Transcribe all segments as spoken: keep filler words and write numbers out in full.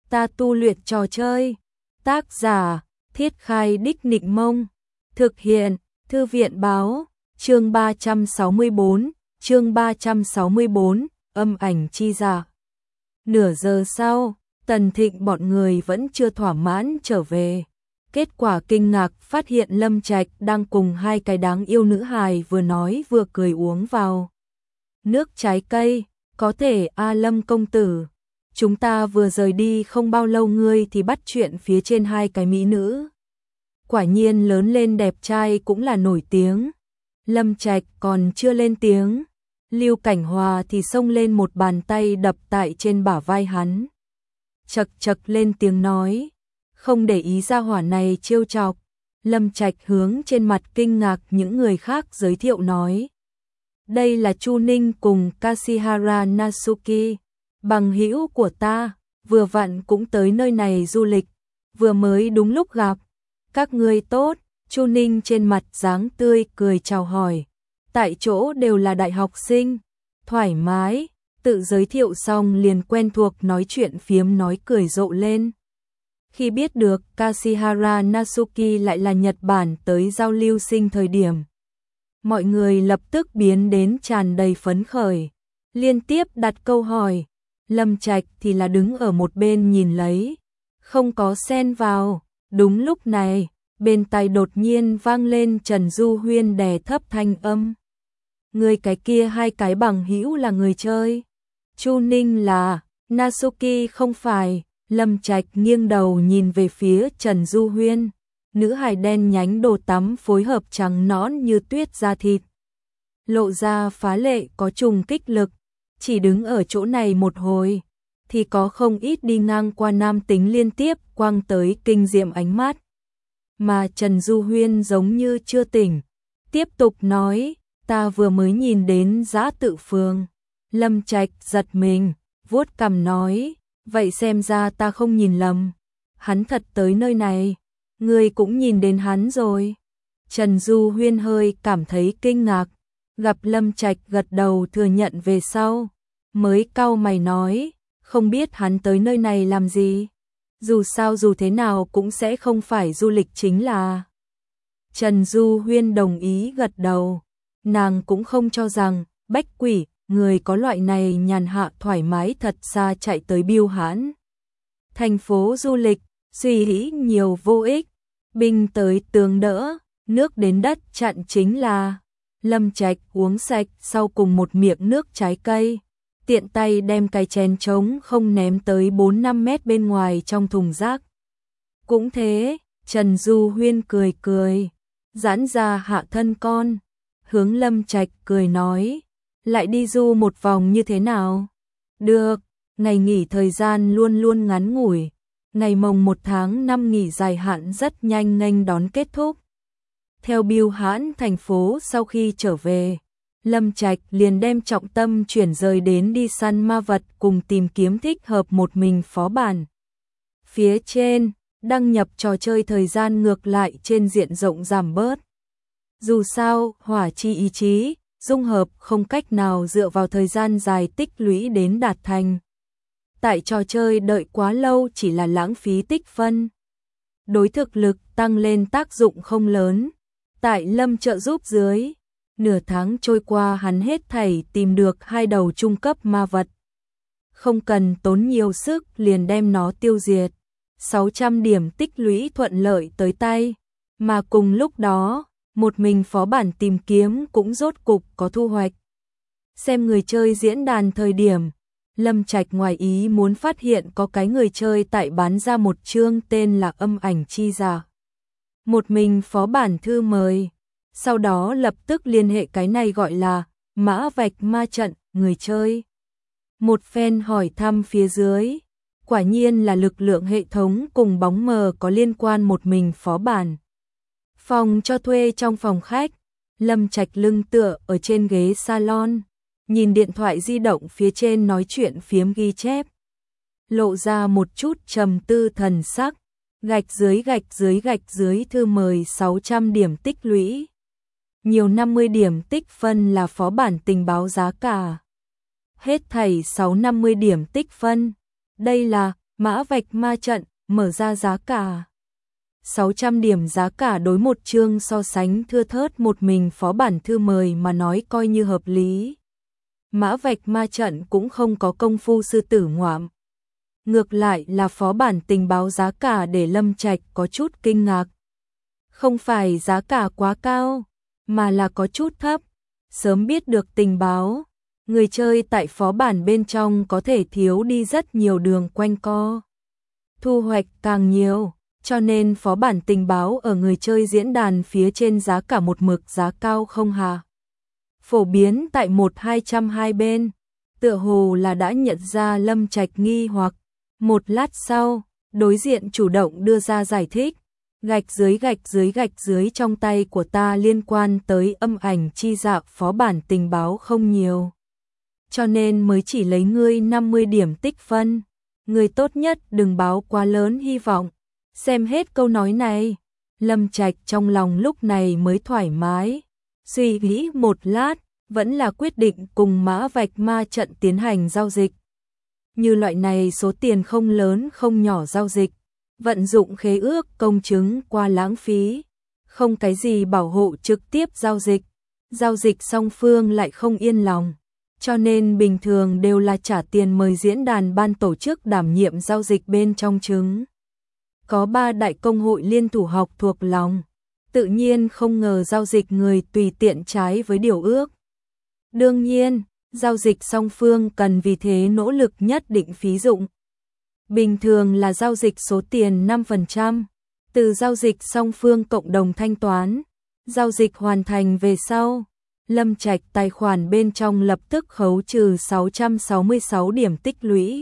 ta tu luyện trò chơi. Tác giả, Thiết Khai Đích Nịnh Mông. Thực hiện, Thư viện Báo. Chương ba trăm sáu mươi bốn, chương ba trăm sáu mươi bốn, âm ảnh chi giả. Nửa giờ sau, Tần Thịnh bọn người vẫn chưa thỏa mãn trở về. Kết quả kinh ngạc phát hiện Lâm Trạch đang cùng hai cái đáng yêu nữ hài vừa nói vừa cười uống vào nước trái cây. Có thể a Lâm công tử, chúng ta vừa rời đi không bao lâu ngươi thì bắt chuyện phía trên hai cái mỹ nữ. Quả nhiên lớn lên đẹp trai cũng là nổi tiếng. Lâm Trạch còn chưa lên tiếng, Lưu Cảnh Hòa thì xông lên một bàn tay đập tại trên bả vai hắn. Chật chật lên tiếng nói, không để ý ra hỏa này trêu chọc. Lâm Trạch hướng trên mặt kinh ngạc những người khác giới thiệu nói, đây là Chu Ninh cùng Kashihara Natsuki, bằng hữu của ta, vừa vặn cũng tới nơi này du lịch, vừa mới đúng lúc gặp. Các ngươi tốt. Chu Ninh trên mặt dáng tươi cười chào hỏi. Tại chỗ đều là đại học sinh, thoải mái, tự giới thiệu xong liền quen thuộc nói chuyện phiếm nói cười rộ lên. Khi biết được Kashihara Natsuki lại là Nhật Bản tới giao lưu sinh thời điểm, mọi người lập tức biến đến tràn đầy phấn khởi, liên tiếp đặt câu hỏi. Lâm Trạch thì là đứng ở một bên nhìn lấy, không có xen vào. Đúng lúc này, bên tai đột nhiên vang lên Trần Du Huyên đè thấp thanh âm. Người cái kia hai cái bằng hữu là người chơi. Chu Ninh là, Natsuki không phải. Lâm Trạch nghiêng đầu nhìn về phía Trần Du Huyên. Nữ hài đen nhánh đồ tắm phối hợp trắng nõn như tuyết da thịt, lộ ra phá lệ có trùng kích lực. Chỉ đứng ở chỗ này một hồi, thì có không ít đi ngang qua nam tính liên tiếp quăng tới kinh diệm ánh mắt. Mà Trần Du Huyên giống như chưa tỉnh, tiếp tục nói, ta vừa mới nhìn đến Giã Tự Phường. Lâm Trạch giật mình, vuốt cằm nói, vậy xem ra ta không nhìn lầm, hắn thật tới nơi này, ngươi cũng nhìn đến hắn rồi. Trần Du Huyên hơi cảm thấy kinh ngạc, gặp Lâm Trạch gật đầu thừa nhận về sau, mới cau mày nói, không biết hắn tới nơi này làm gì. Dù sao dù thế nào cũng sẽ không phải du lịch chính là. Trần Du Huyên đồng ý gật đầu, nàng cũng không cho rằng bách quỷ, người có loại này nhàn hạ thoải mái thật xa chạy tới Biêu Hãn thành phố du lịch, suy nghĩ nhiều vô ích, binh tới tướng đỡ, nước đến đất chặn chính là. Lâm Trạch uống sạch sau cùng một miệng nước trái cây, tiện tay đem cái chén trống không ném tới bốn năm mét bên ngoài trong thùng rác. Cũng thế, Trần Du Huyên cười cười, giãn ra hạ thân con, hướng Lâm Trạch cười nói, lại đi du một vòng như thế nào? Được, ngày nghỉ thời gian luôn luôn ngắn ngủi, ngày mồng một tháng năm nghỉ dài hạn rất nhanh nghênh đón kết thúc. Theo Biêu Hãn thành phố sau khi trở về, Lâm Trạch liền đem trọng tâm chuyển rời đến đi săn ma vật cùng tìm kiếm thích hợp một mình phó bản. Phía trên, đăng nhập trò chơi thời gian ngược lại trên diện rộng giảm bớt. Dù sao, hỏa chi ý chí, dung hợp không cách nào dựa vào thời gian dài tích lũy đến đạt thành. Tại trò chơi đợi quá lâu chỉ là lãng phí tích phân. Đối thực lực tăng lên tác dụng không lớn. Tại Lâm trợ giúp dưới, nửa tháng trôi qua hắn hết thảy tìm được hai đầu trung cấp ma vật. Không cần tốn nhiều sức liền đem nó tiêu diệt. sáu trăm điểm tích lũy thuận lợi tới tay. Mà cùng lúc đó, một mình phó bản tìm kiếm cũng rốt cục có thu hoạch. Xem người chơi diễn đàn thời điểm, Lâm Trạch ngoài ý muốn phát hiện có cái người chơi tại bán ra một chương tên là Âm Ảnh Chi Giả. Một mình phó bản thư mời, sau đó lập tức liên hệ cái này gọi là Mã Vạch Ma Trận, người chơi. Một phen hỏi thăm phía dưới, quả nhiên là lực lượng hệ thống cùng bóng mờ có liên quan một mình phó bản. Phòng cho thuê trong phòng khách, Lâm Trạch lưng tựa ở trên ghế salon, nhìn điện thoại di động phía trên nói chuyện phiếm ghi chép. Lộ ra một chút trầm tư thần sắc, gạch dưới gạch dưới gạch dưới thư mời sáu trăm điểm tích lũy. Nhiều năm mươi điểm tích phân là phó bản tình báo giá cả. Hết thảy sáu trăm năm mươi điểm tích phân. Đây là Mã vạch ma trận, mở ra giá cả. sáu trăm điểm giá cả đối một chương so sánh thưa thớt một mình phó bản thư mời mà nói coi như hợp lý. Mã vạch ma trận cũng không có công phu sư tử ngoạm. Ngược lại là phó bản tình báo giá cả để Lâm Trạch có chút kinh ngạc. Không phải giá cả quá cao, mà là có chút thấp. Sớm biết được tình báo, người chơi tại phó bản bên trong có thể thiếu đi rất nhiều đường quanh co. Thu hoạch càng nhiều, cho nên phó bản tình báo ở người chơi diễn đàn phía trên giá cả một mực giá cao không hà. Phổ biến tại một hai trăm hai bên, tựa hồ là đã nhận ra Lâm Trạch nghi hoặc. Một lát sau, đối diện chủ động đưa ra giải thích. Gạch dưới gạch dưới gạch dưới trong tay của ta liên quan tới âm ảnh chi dạ phó bản tình báo không nhiều. Cho nên mới chỉ lấy ngươi năm mươi điểm tích phân. Ngươi tốt nhất đừng báo quá lớn hy vọng. Xem hết câu nói này, Lâm Trạch trong lòng lúc này mới thoải mái. Suy nghĩ một lát, vẫn là quyết định cùng Mã vạch ma trận tiến hành giao dịch. Như loại này số tiền không lớn không nhỏ giao dịch, vận dụng khế ước công chứng qua lãng phí, không cái gì bảo hộ trực tiếp giao dịch, giao dịch song phương lại không yên lòng, cho nên bình thường đều là trả tiền mời diễn đàn ban tổ chức đảm nhiệm giao dịch bên trong chứng. Có ba đại công hội liên thủ học thuộc lòng, tự nhiên không ngờ giao dịch người tùy tiện trái với điều ước. Đương nhiên, giao dịch song phương cần vì thế nỗ lực nhất định phí dụng. Bình thường là giao dịch số tiền năm phần trăm, từ giao dịch song phương cộng đồng thanh toán. Giao dịch hoàn thành về sau, Lâm Trạch tài khoản bên trong lập tức khấu trừ sáu trăm sáu mươi sáu điểm tích lũy.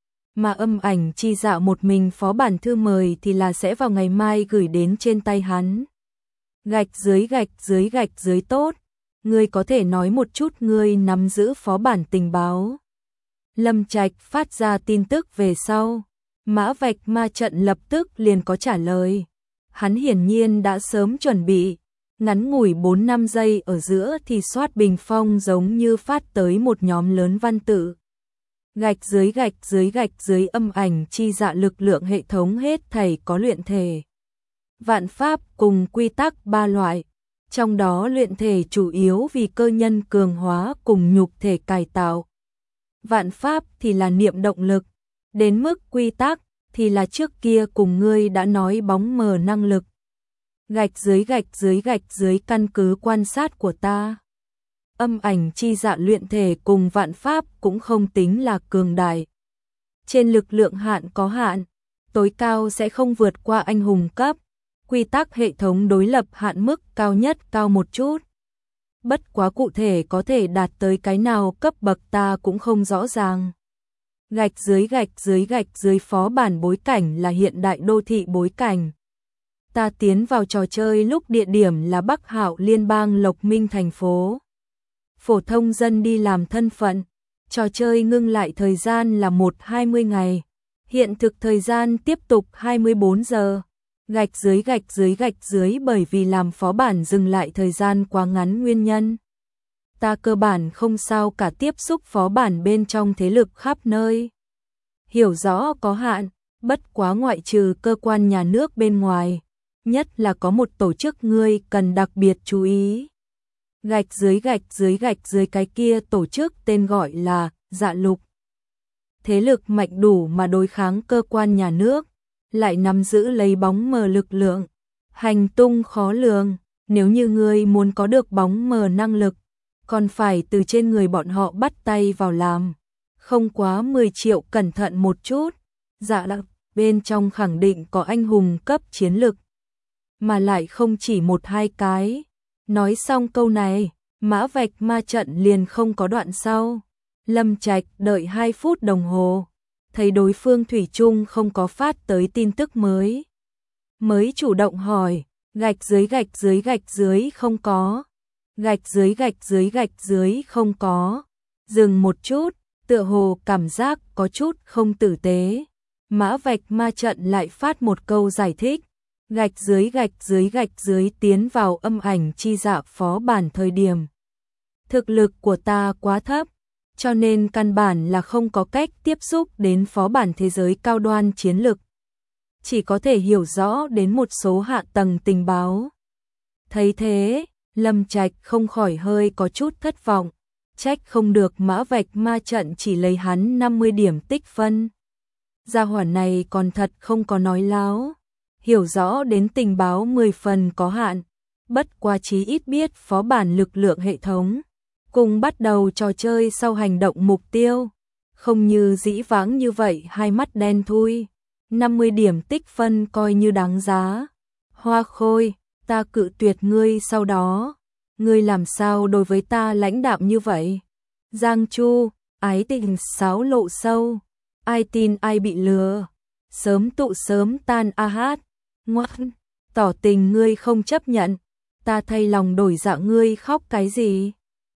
Mà âm ảnh chi dạ một mình phó bản thư mời thì là sẽ vào ngày mai gửi đến trên tay hắn. Gạch dưới gạch dưới gạch dưới tốt. Ngươi có thể nói một chút ngươi nắm giữ phó bản tình báo. Lâm Trạch phát ra tin tức về sau. Mã vạch ma trận lập tức liền có trả lời. Hắn hiển nhiên đã sớm chuẩn bị. Ngắn ngủi bốn năm giây ở giữa thì soát bình phong giống như phát tới một nhóm lớn văn tự. Gạch dưới gạch dưới gạch dưới âm ảnh chi dạ lực lượng hệ thống hết thảy có luyện thể. Vạn pháp cùng quy tắc ba loại. Trong đó luyện thể chủ yếu vì cơ nhân cường hóa cùng nhục thể cải tạo. Vạn pháp thì là niệm động lực. Đến mức quy tắc thì là trước kia cùng ngươi đã nói bóng mờ năng lực. Gạch dưới gạch dưới gạch dưới căn cứ quan sát của ta. Âm ảnh chi dạ luyện thể cùng vạn pháp cũng không tính là cường đại. Trên lực lượng hạn có hạn, tối cao sẽ không vượt qua anh hùng cấp. Quy tắc hệ thống đối lập hạn mức cao nhất cao một chút. Bất quá cụ thể có thể đạt tới cái nào cấp bậc ta cũng không rõ ràng. Gạch dưới gạch dưới gạch dưới phó bản bối cảnh là hiện đại đô thị bối cảnh. Ta tiến vào trò chơi lúc địa điểm là Bắc Hạo liên bang Lộc Minh thành phố. Phổ thông dân đi làm thân phận. Trò chơi ngưng lại thời gian là một đến hai mươi ngày. Hiện thực thời gian tiếp tục hai mươi bốn giờ. Gạch dưới gạch dưới gạch dưới bởi vì làm phó bản dừng lại thời gian quá ngắn nguyên nhân. Ta cơ bản không sao cả tiếp xúc phó bản bên trong thế lực khắp nơi. Hiểu rõ có hạn, bất quá ngoại trừ cơ quan nhà nước bên ngoài. Nhất là có một tổ chức ngươi cần đặc biệt chú ý. Gạch dưới gạch dưới gạch dưới cái kia tổ chức tên gọi là Dạ Lục. Thế lực mạnh đủ mà đối kháng cơ quan nhà nước. Lại nắm giữ lấy bóng mờ lực lượng, hành tung khó lường, nếu như ngươi muốn có được bóng mờ năng lực, còn phải từ trên người bọn họ bắt tay vào làm, không quá mười triệu cẩn thận một chút, dạ là bên trong khẳng định có anh hùng cấp chiến lực, mà lại không chỉ một hai cái. Nói xong câu này, Mã vạch ma trận liền không có đoạn sau. Lâm Trạch đợi hai phút đồng hồ. Thấy đối phương thủy chung không có phát tới tin tức mới. Mới chủ động hỏi, gạch dưới gạch dưới gạch dưới không có. Gạch dưới gạch dưới gạch dưới không có. Dừng một chút, tựa hồ cảm giác có chút không tử tế. Mã vạch ma trận lại phát một câu giải thích. Gạch dưới gạch dưới gạch dưới tiến vào âm ảnh chi dạ phó bản thời điểm. Thực lực của ta quá thấp. cho nên căn bản là không có cách tiếp xúc đến phó bản thế giới cao đoan chiến lực. Chỉ có thể hiểu rõ đến một số hạ tầng tình báo. Thấy thế, Lâm Trạch không khỏi hơi có chút thất vọng. Trách không được Mã Vạch ma trận chỉ lấy hắn năm mươi điểm tích phân. Gia hỏa này còn thật không có nói láo. Hiểu rõ đến tình báo mười phần có hạn. Bất quá chí ít biết phó bản lực lượng hệ thống. Cùng bắt đầu trò chơi sau hành động mục tiêu. Không như dĩ vãng như vậy hai mắt đen thui. năm mươi điểm tích phân coi như đáng giá. Hoa Khôi, ta cự tuyệt ngươi sau đó. Ngươi làm sao đối với ta lãnh đạm như vậy? Giang Chu, ái tình sáo lộ sâu. Ai tin ai bị lừa. Sớm tụ sớm tan a hát. Ngoan, tỏ tình ngươi không chấp nhận. Ta thay lòng đổi dạ ngươi khóc cái gì?